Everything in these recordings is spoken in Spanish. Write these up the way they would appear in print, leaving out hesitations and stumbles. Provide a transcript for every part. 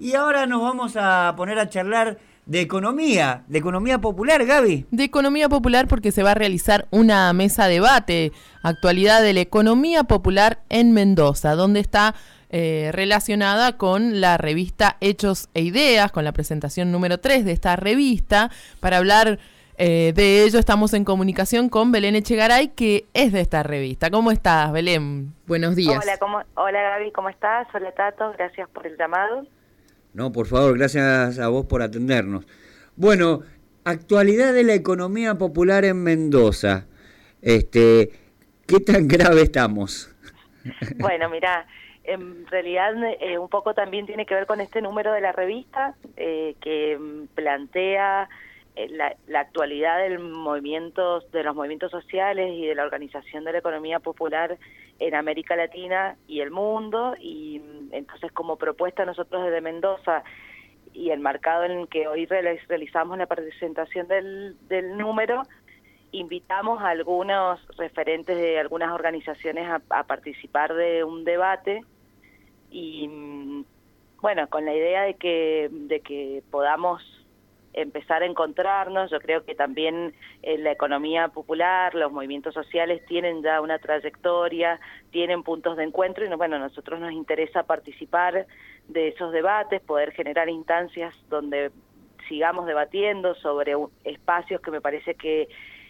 Y ahora nos vamos a poner a charlar de economía popular, Gaby. De economía popular porque se va a realizar una mesa debate, actualidad de la economía popular en Mendoza, donde está relacionada con la revista Hechos e Ideas, con la presentación número 3 de esta revista. Para hablar de ello estamos en comunicación con Belén Echegaray, que es de esta revista. ¿Cómo estás, Belén? Buenos días. Hola Gaby, ¿cómo estás? Hola Tato, gracias por el llamado. No, por favor, gracias a vos por atendernos. Bueno, actualidad de la economía popular en Mendoza. ¿Qué tan grave estamos? Bueno, mirá, en realidad un poco también tiene que ver con este número de la revista que plantea la actualidad de los movimientos sociales y de la organización de la economía popular en América Latina y el mundo, y entonces como propuesta nosotros desde Mendoza y el marcado en el que hoy realizamos la presentación del número, invitamos a algunos referentes de algunas organizaciones a participar de un debate y bueno, con la idea de que podamos empezar a encontrarnos. Yo creo que también la economía popular, los movimientos sociales tienen ya una trayectoria, tienen puntos de encuentro y bueno, a nosotros nos interesa participar de esos debates, poder generar instancias donde sigamos debatiendo sobre espacios que me parece que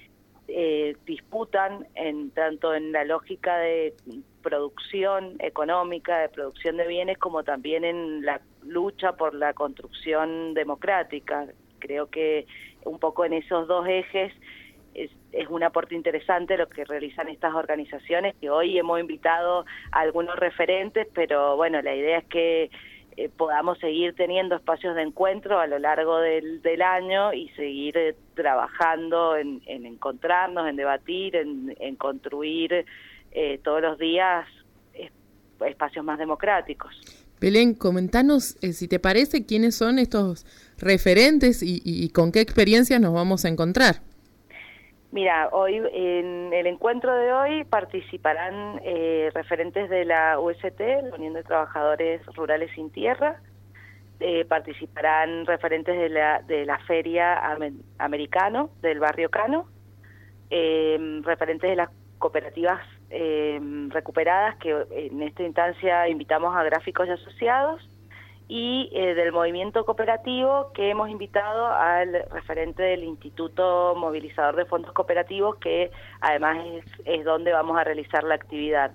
disputan tanto en la lógica de producción económica, de producción de bienes, como también en la lucha por la construcción democrática. Creo que un poco en esos dos ejes es un aporte interesante lo que realizan estas organizaciones, que hoy hemos invitado a algunos referentes, pero bueno, la idea es que podamos seguir teniendo espacios de encuentro a lo largo del año y seguir trabajando en encontrarnos, en debatir, en construir todos los días espacios más democráticos. Belén, comentanos, si te parece, quiénes son estos referentes y con qué experiencias nos vamos a encontrar. Mira, hoy en el encuentro de hoy participarán referentes de la UST, la Unión de Trabajadores Rurales Sin Tierra, participarán referentes de la Feria Americano, del Barrio Cano, referentes de las cooperativas recuperadas, que en esta instancia invitamos a Gráficos y Asociados, y del movimiento cooperativo, que hemos invitado al referente del Instituto Movilizador de Fondos Cooperativos, que además es donde vamos a realizar la actividad.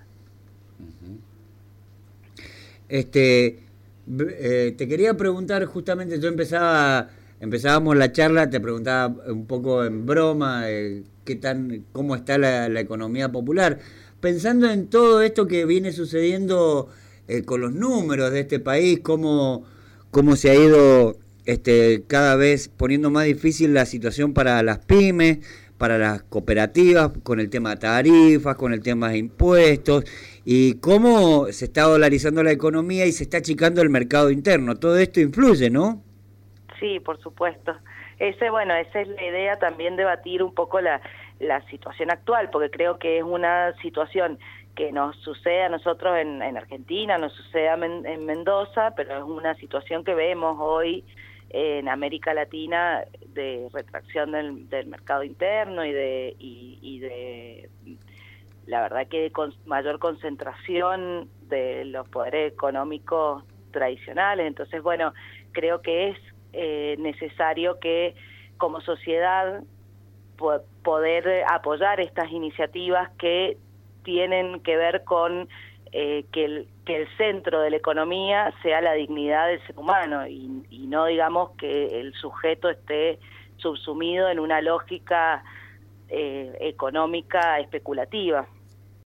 Te quería preguntar, justamente empezábamos la charla, te preguntaba un poco en broma cómo está la economía popular, pensando en todo esto que viene sucediendo con los números de este país, cómo se ha ido cada vez poniendo más difícil la situación para las pymes, para las cooperativas, con el tema de tarifas, con el tema de impuestos, y cómo se está dolarizando la economía y se está achicando el mercado interno. Todo esto influye, ¿no? Sí, por supuesto. Esa es la idea, también debatir un poco la situación actual, porque creo que es una situación que nos sucede a nosotros en Argentina, nos sucede en Mendoza, pero es una situación que vemos hoy en América Latina de retracción del mercado interno y de la verdad que con mayor concentración de los poderes económicos tradicionales. Entonces, bueno, creo que es necesario que como sociedad poder apoyar estas iniciativas que tienen que ver con que el centro de la economía sea la dignidad del ser humano y no, digamos, que el sujeto esté subsumido en una lógica económica especulativa.